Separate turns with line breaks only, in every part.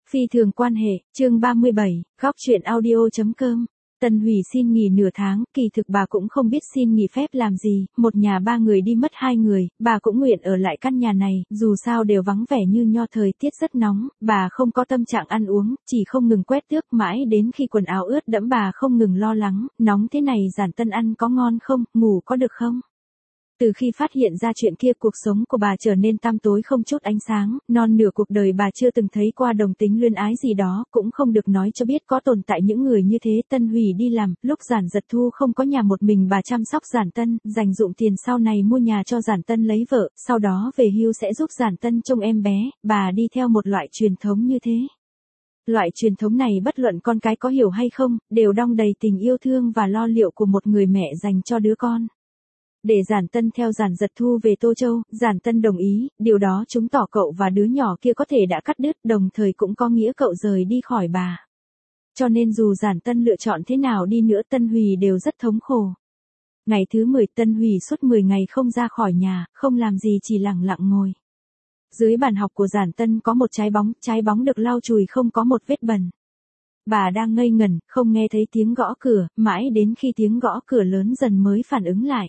Phi thường quan hệ, chương 37, góc chuyện audio.com. Tân Hủy xin nghỉ nửa tháng, kỳ thực bà cũng không biết xin nghỉ phép làm gì, một nhà ba người đi mất hai người, bà cũng nguyện ở lại căn nhà này, dù sao đều vắng vẻ như nho, thời tiết rất nóng, bà không có tâm trạng ăn uống, chỉ không ngừng quét tước mãi đến khi quần áo ướt đẫm bà không ngừng lo lắng, nóng thế này Giản Tân ăn có ngon không, ngủ có được không? Từ khi phát hiện ra chuyện kia cuộc sống của bà trở nên tăm tối không chút ánh sáng, non nửa cuộc đời bà chưa từng thấy qua đồng tính luyến ái gì đó, cũng không được nói cho biết có tồn tại những người như thế. Tân Hủy đi làm, lúc Giản Giật Thu không có nhà một mình bà chăm sóc Giản Tân, dành dụm tiền sau này mua nhà cho Giản Tân lấy vợ, sau đó về hưu sẽ giúp Giản Tân trông em bé, bà đi theo một loại truyền thống như thế. Loại truyền thống này bất luận con cái có hiểu hay không, đều đong đầy tình yêu thương và lo liệu của một người mẹ dành cho đứa con. Để Giản Tân theo Giản Giật Thu về Tô Châu, Giản Tân đồng ý, điều đó chứng tỏ cậu và đứa nhỏ kia có thể đã cắt đứt, đồng thời cũng có nghĩa cậu rời đi khỏi bà. Cho nên dù Giản Tân lựa chọn thế nào đi nữa Tân Hủy đều rất thống khổ. Ngày thứ 10 Tân Hủy suốt 10 ngày không ra khỏi nhà, không làm gì chỉ lặng lặng ngồi. Dưới bàn học của Giản Tân có một trái bóng được lau chùi không có một vết bẩn. Bà đang ngây ngẩn, không nghe thấy tiếng gõ cửa, mãi đến khi tiếng gõ cửa lớn dần mới phản ứng lại.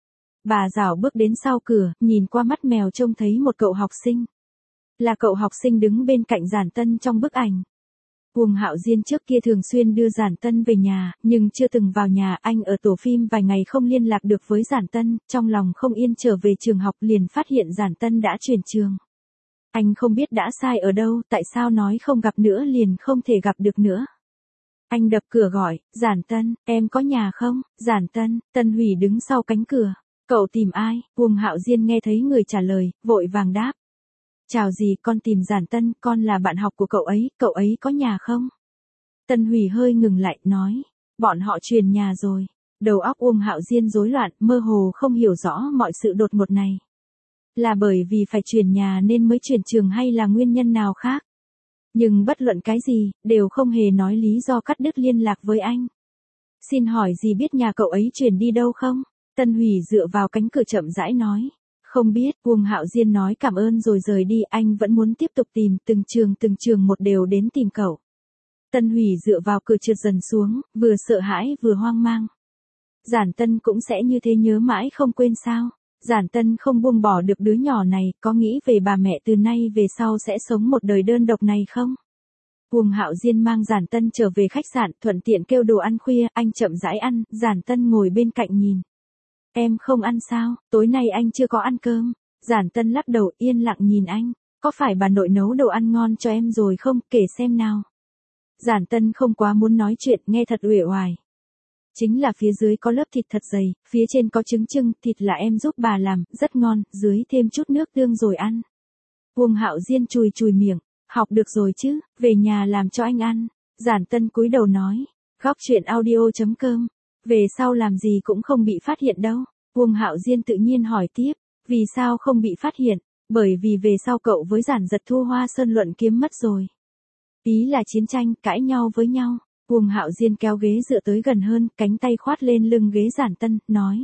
Bà rảo bước đến sau cửa, nhìn qua mắt mèo trông thấy một cậu học sinh. Là cậu học sinh đứng bên cạnh Giản Tân trong bức ảnh. Uông Hạo Diên trước kia thường xuyên đưa Giản Tân về nhà, nhưng chưa từng vào nhà. Anh ở tổ phim vài ngày không liên lạc được với Giản Tân, trong lòng không yên trở về trường học liền phát hiện Giản Tân đã chuyển trường. Anh không biết đã sai ở đâu, tại sao nói không gặp nữa liền không thể gặp được nữa. Anh đập cửa gọi, Giản Tân, em có nhà không? Giản Tân, Tân Hủy đứng sau cánh cửa. Cậu tìm ai? Uông Hạo Diên nghe thấy người trả lời, vội vàng đáp. Chào gì, con tìm Giản Tân, con là bạn học của cậu ấy có nhà không? Tân Hủy hơi ngừng lại, nói, bọn họ chuyển nhà rồi. Đầu óc Uông Hạo Diên rối loạn, mơ hồ không hiểu rõ mọi sự đột ngột này. Là bởi vì phải chuyển nhà nên mới chuyển trường hay là nguyên nhân nào khác? Nhưng bất luận cái gì, đều không hề nói lý do cắt đứt liên lạc với anh. Xin hỏi gì biết nhà cậu ấy chuyển đi đâu không? Tân Hủy dựa vào cánh cửa chậm rãi nói. Không biết, Uông Hạo Diên nói cảm ơn rồi rời đi, anh vẫn muốn tiếp tục tìm, từng trường một đều đến tìm cậu. Tân Hủy dựa vào cửa trượt dần xuống, vừa sợ hãi vừa hoang mang. Giản Tân cũng sẽ như thế nhớ mãi không quên sao? Giản Tân không buông bỏ được đứa nhỏ này, có nghĩ về bà mẹ từ nay về sau sẽ sống một đời đơn độc này không? Uông Hạo Diên mang Giản Tân trở về khách sạn, thuận tiện kêu đồ ăn khuya, anh chậm rãi ăn, Giản Tân ngồi bên cạnh nhìn. Em không ăn sao, tối nay anh chưa có ăn cơm. Giản Tân lắc đầu yên lặng nhìn anh, có phải bà nội nấu đồ ăn ngon cho em rồi không, kể xem nào. Giản Tân không quá muốn nói chuyện, nghe thật uể oải. Chính là phía dưới có lớp thịt thật dày, phía trên có trứng trưng, thịt là em giúp bà làm, rất ngon, dưới thêm chút nước tương rồi ăn. Uông Hạo Diên chùi miệng, học được rồi chứ, về nhà làm cho anh ăn. Giản Tân cúi đầu nói, góc chuyện audio.com. Về sau làm gì cũng không bị phát hiện đâu. Uông Hạo Diên tự nhiên hỏi tiếp, vì sao không bị phát hiện? Bởi vì về sau cậu với Giản Giật Thu Hoa Sơn luận kiếm mất rồi. Ý là chiến tranh, cãi nhau với nhau. Uông Hạo Diên kéo ghế dựa tới gần hơn, cánh tay khoát lên lưng ghế Giản Tân, nói.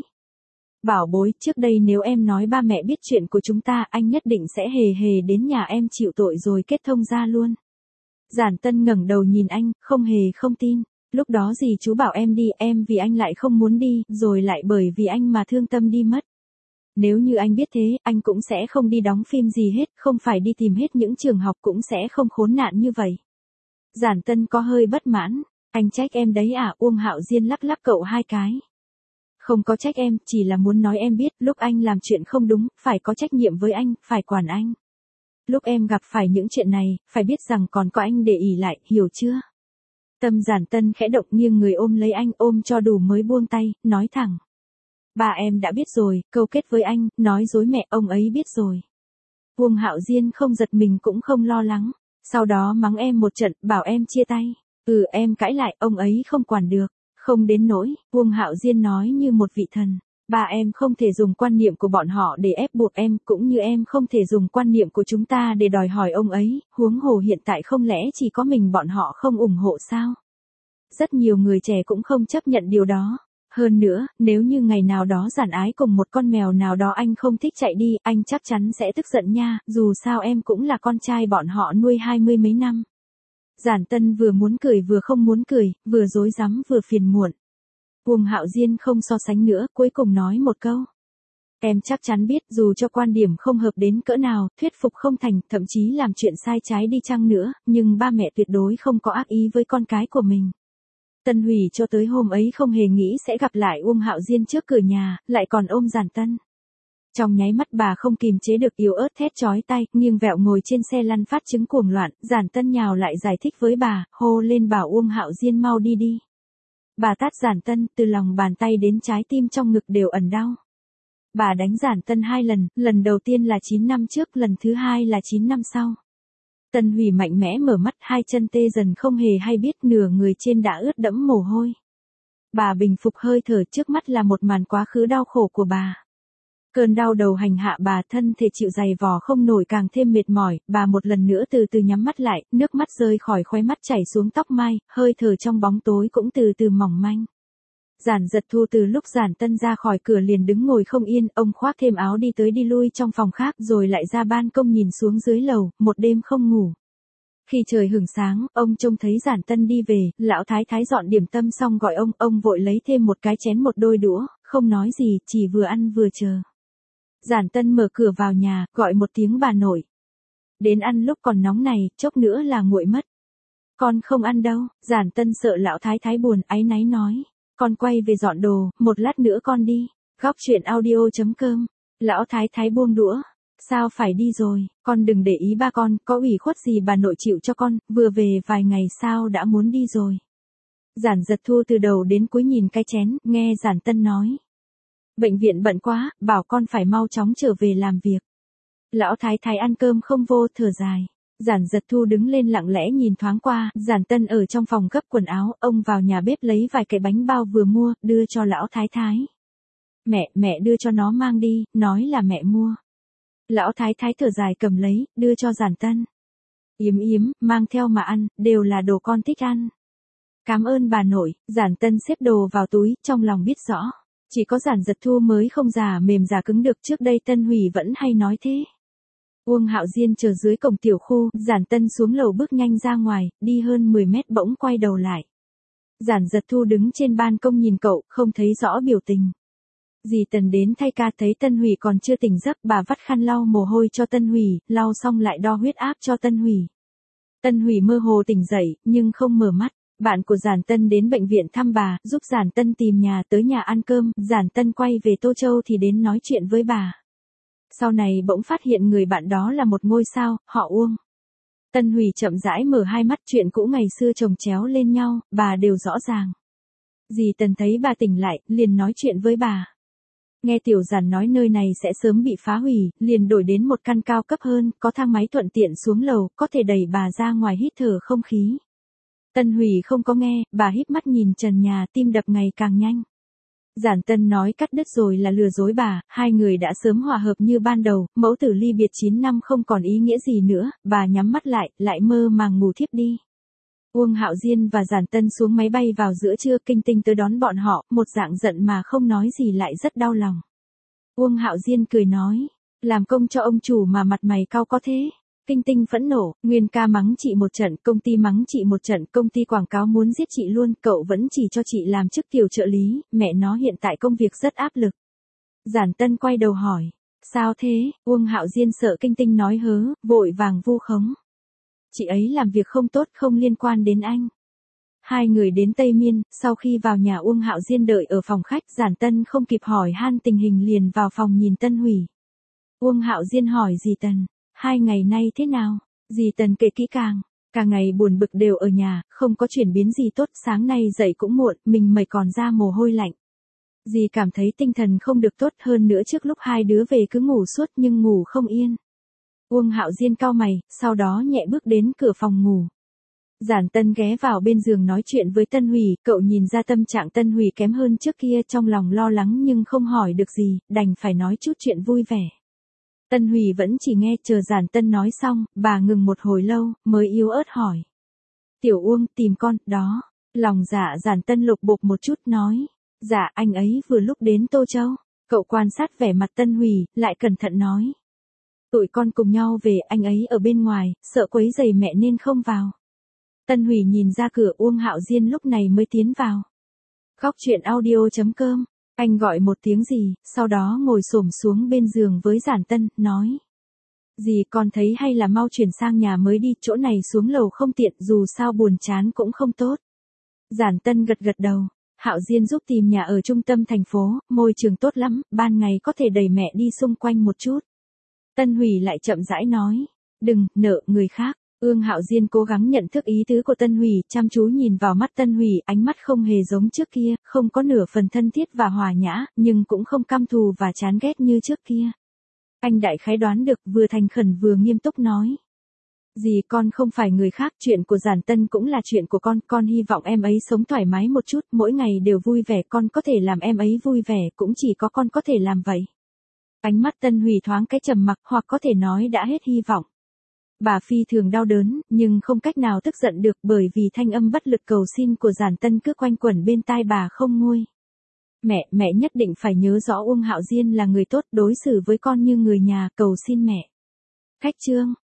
Bảo bối, trước đây nếu em nói ba mẹ biết chuyện của chúng ta, anh nhất định sẽ hề đến nhà em chịu tội rồi kết thông ra luôn. Giản Tân ngẩng đầu nhìn anh, không tin. Lúc đó gì chú bảo em đi, em vì anh lại không muốn đi, rồi lại bởi vì anh mà thương tâm đi mất. Nếu như anh biết thế, anh cũng sẽ không đi đóng phim gì hết, không phải đi tìm hết những trường học cũng sẽ không khốn nạn như vậy. Giản Tân có hơi bất mãn, anh trách em đấy à? Uông Hạo Diên lắc cậu hai cái. Không có trách em, chỉ là muốn nói em biết, lúc anh làm chuyện không đúng, phải có trách nhiệm với anh, phải quản anh. Lúc em gặp phải những chuyện này, phải biết rằng còn có anh để ỷ lại, hiểu chưa? Tâm Giản Tân khẽ động nghiêng người ôm lấy anh, ôm cho đủ mới buông tay, nói thẳng. Ba em đã biết rồi, câu kết với anh, nói dối mẹ, ông ấy biết rồi. Uông Hạo Diên không giật mình cũng không lo lắng, sau đó mắng em một trận, bảo em chia tay. Em cãi lại, ông ấy không quản được, không đến nỗi, Uông Hạo Diên nói như một vị thần. Ba em không thể dùng quan niệm của bọn họ để ép buộc em, cũng như em không thể dùng quan niệm của chúng ta để đòi hỏi ông ấy, huống hồ hiện tại không lẽ chỉ có mình bọn họ không ủng hộ sao? Rất nhiều người trẻ cũng không chấp nhận điều đó. Hơn nữa, nếu như ngày nào đó Giản Ái cùng một con mèo nào đó anh không thích chạy đi, anh chắc chắn sẽ tức giận nha, dù sao em cũng là con trai bọn họ nuôi 20 mấy năm. Giản Tân vừa muốn cười vừa không muốn cười, vừa rối rắm vừa phiền muộn. Uông Hạo Diên không so sánh nữa, cuối cùng nói một câu. Em chắc chắn biết dù cho quan điểm không hợp đến cỡ nào, thuyết phục không thành, thậm chí làm chuyện sai trái đi chăng nữa, nhưng ba mẹ tuyệt đối không có ác ý với con cái của mình. Tân Hủy cho tới hôm ấy không hề nghĩ sẽ gặp lại Uông Hạo Diên trước cửa nhà, lại còn ôm Giản Tân. Trong nháy mắt bà không kìm chế được yếu ớt thét chói tai, nghiêng vẹo ngồi trên xe lăn phát chứng cuồng loạn, Giản Tân nhào lại giải thích với bà, hô lên bảo Uông Hạo Diên mau đi đi. Bà tát Giản Tân, từ lòng bàn tay đến trái tim trong ngực đều ẩn đau. Bà đánh Giản Tân 2 lần, lần đầu tiên là 9 năm trước, lần thứ hai là 9 năm sau. Tân Hủy mạnh mẽ mở mắt, hai chân tê dần không hề hay biết, nửa người trên đã ướt đẫm mồ hôi. Bà bình phục hơi thở, trước mắt là một màn quá khứ đau khổ của bà. Cơn đau đầu hành hạ bà, thân thể chịu dày vò không nổi càng thêm mệt mỏi, bà một lần nữa từ từ nhắm mắt lại, nước mắt rơi khỏi khóe mắt chảy xuống tóc mai, hơi thở trong bóng tối cũng từ từ mỏng manh. Giản Giật Thu từ lúc Giản Tân ra khỏi cửa liền đứng ngồi không yên, ông khoác thêm áo đi tới đi lui trong phòng khác rồi lại ra ban công nhìn xuống dưới lầu, một đêm không ngủ. Khi trời hửng sáng, ông trông thấy Giản Tân đi về, lão thái thái dọn điểm tâm xong gọi ông vội lấy thêm một cái chén một đôi đũa, không nói gì, chỉ vừa ăn vừa chờ. Giản Tân mở cửa vào nhà, gọi một tiếng bà nội. Đến ăn lúc còn nóng này, chốc nữa là nguội mất. Con không ăn đâu, Giản Tân sợ lão thái thái buồn, áy náy nói. Con quay về dọn đồ, một lát nữa con đi. Góc chuyện audio.com. Lão thái thái buông đũa. Sao phải đi rồi, con đừng để ý ba con, có ủy khuất gì bà nội chịu cho con, vừa về vài ngày sao đã muốn đi rồi. Giản Giật Thu từ đầu đến cuối nhìn cái chén, nghe Giản Tân nói. Bệnh viện bận quá, bảo con phải mau chóng trở về làm việc. Lão thái thái ăn cơm không vô, thở dài. Giản Giật Thu đứng lên lặng lẽ nhìn thoáng qua, Giản Tân ở trong phòng gấp quần áo, ông vào nhà bếp lấy vài cái bánh bao vừa mua, đưa cho lão thái thái. Mẹ đưa cho nó mang đi, nói là mẹ mua. Lão thái thái thở dài cầm lấy, đưa cho Giản Tân. Yếm, mang theo mà ăn, đều là đồ con thích ăn. Cảm ơn bà nội, Giản Tân xếp đồ vào túi, trong lòng biết rõ. Chỉ có Giản Giật Thu mới không già mềm già cứng được, trước đây Tân Hủy vẫn hay nói thế. Uông Hạo Diên chờ dưới cổng tiểu khu, Giản Tân xuống lầu bước nhanh ra ngoài, đi hơn 10 mét bỗng quay đầu lại. Giản Giật Thu đứng trên ban công nhìn cậu, không thấy rõ biểu tình. Dì Tần đến thay ca thấy Tân Hủy còn chưa tỉnh giấc, bà vắt khăn lau mồ hôi cho Tân Hủy, lau xong lại đo huyết áp cho Tân Hủy. Tân Hủy mơ hồ tỉnh dậy, nhưng không mở mắt. Bạn của Giản Tân đến bệnh viện thăm bà, giúp Giản Tân tìm nhà tới nhà ăn cơm, Giản Tân quay về Tô Châu thì đến nói chuyện với bà. Sau này bỗng phát hiện người bạn đó là một ngôi sao, họ Uông. Tân Hủy chậm rãi mở hai mắt, chuyện cũ ngày xưa chồng chéo lên nhau, bà đều rõ ràng. Dì Tần thấy bà tỉnh lại, liền nói chuyện với bà. Nghe Tiểu Giản nói nơi này sẽ sớm bị phá hủy, liền đổi đến một căn cao cấp hơn, có thang máy thuận tiện xuống lầu, có thể đẩy bà ra ngoài hít thở không khí. Tân Hủy không có nghe, bà híp mắt nhìn trần nhà, tim đập ngày càng nhanh. Giản Tân nói cắt đứt rồi là lừa dối bà, hai người đã sớm hòa hợp như ban đầu, mẫu tử ly biệt 9 năm không còn ý nghĩa gì nữa, bà nhắm mắt lại mơ màng ngủ thiếp đi. Uông Hạo Diên và Giản Tân xuống máy bay vào giữa trưa, Kinh Tinh tới đón bọn họ, một dạng giận mà không nói gì lại rất đau lòng. Uông Hạo Diên cười nói, làm công cho ông chủ mà mặt mày cau có thế. Kinh Tinh phẫn nộ, Nguyên ca mắng chị một trận, công ty mắng chị một trận, công ty quảng cáo muốn giết chị luôn, cậu vẫn chỉ cho chị làm chức tiểu trợ lý, mẹ nó hiện tại công việc rất áp lực. Giản Tân quay đầu hỏi, sao thế, Uông Hạo Diên sợ Kinh Tinh nói hớ, vội vàng vu khống. Chị ấy làm việc không tốt, không liên quan đến anh. Hai người đến Tây Miên, sau khi vào nhà Uông Hạo Diên đợi ở phòng khách, Giản Tân không kịp hỏi han tình hình liền vào phòng nhìn Tân Hủy. Uông Hạo Diên hỏi dì Tần, 2 ngày nay thế nào? Dì Tần kể kỹ càng, cả ngày buồn bực đều ở nhà, không có chuyển biến gì tốt, sáng nay dậy cũng muộn, mình mày còn ra mồ hôi lạnh. Dì cảm thấy tinh thần không được tốt, hơn nữa trước lúc hai đứa về cứ ngủ suốt nhưng ngủ không yên. Uông Hạo Diên cau mày, sau đó nhẹ bước đến cửa phòng ngủ. Giản Tân ghé vào bên giường nói chuyện với Tân Hủy, cậu nhìn ra tâm trạng Tân Hủy kém hơn trước kia, trong lòng lo lắng nhưng không hỏi được gì, đành phải nói chút chuyện vui vẻ. Tân Hủy vẫn chỉ nghe, chờ Giản Tân nói xong, bà ngừng một hồi lâu, mới yếu ớt hỏi. Tiểu Uông, tìm con, đó. Lòng dạ Giản Tân lục bục một chút nói. Dạ, anh ấy vừa lúc đến Tô Châu. Cậu quan sát vẻ mặt Tân Hủy, lại cẩn thận nói. Tụi con cùng nhau về, anh ấy ở bên ngoài, sợ quấy rầy mẹ nên không vào. Tân Hủy nhìn ra cửa, Uông Hạo Diên lúc này mới tiến vào. Góc chuyện audio.com, anh gọi một tiếng gì, sau đó ngồi xổm xuống bên giường với Giản Tân, nói. Dì con thấy hay là mau chuyển sang nhà mới đi, chỗ này xuống lầu không tiện, dù sao buồn chán cũng không tốt. Giản Tân gật gật đầu. Hạo Diên giúp tìm nhà ở trung tâm thành phố, môi trường tốt lắm, ban ngày có thể đẩy mẹ đi xung quanh một chút. Tân Hủy lại chậm rãi nói. Đừng, nợ người khác. Ương Hạo Diên cố gắng nhận thức ý tứ của Tân Hủy, chăm chú nhìn vào mắt Tân Hủy, ánh mắt không hề giống trước kia, không có nửa phần thân thiết và hòa nhã, nhưng cũng không căm thù và chán ghét như trước kia. Anh đại khái đoán được, vừa thành khẩn vừa nghiêm túc nói. Dì con không phải người khác, chuyện của Giản Tân cũng là chuyện của con hy vọng em ấy sống thoải mái một chút, mỗi ngày đều vui vẻ, con có thể làm em ấy vui vẻ, cũng chỉ có con có thể làm vậy. Ánh mắt Tân Hủy thoáng cái trầm mặc, hoặc có thể nói đã hết hy vọng. Bà phi thường đau đớn, nhưng không cách nào tức giận được, bởi vì thanh âm bất lực cầu xin của Giản Tân cứ quanh quẩn bên tai bà không nguôi. Mẹ nhất định phải nhớ rõ Uông Hạo Diên là người tốt, đối xử với con như người nhà, cầu xin mẹ. Khách chương.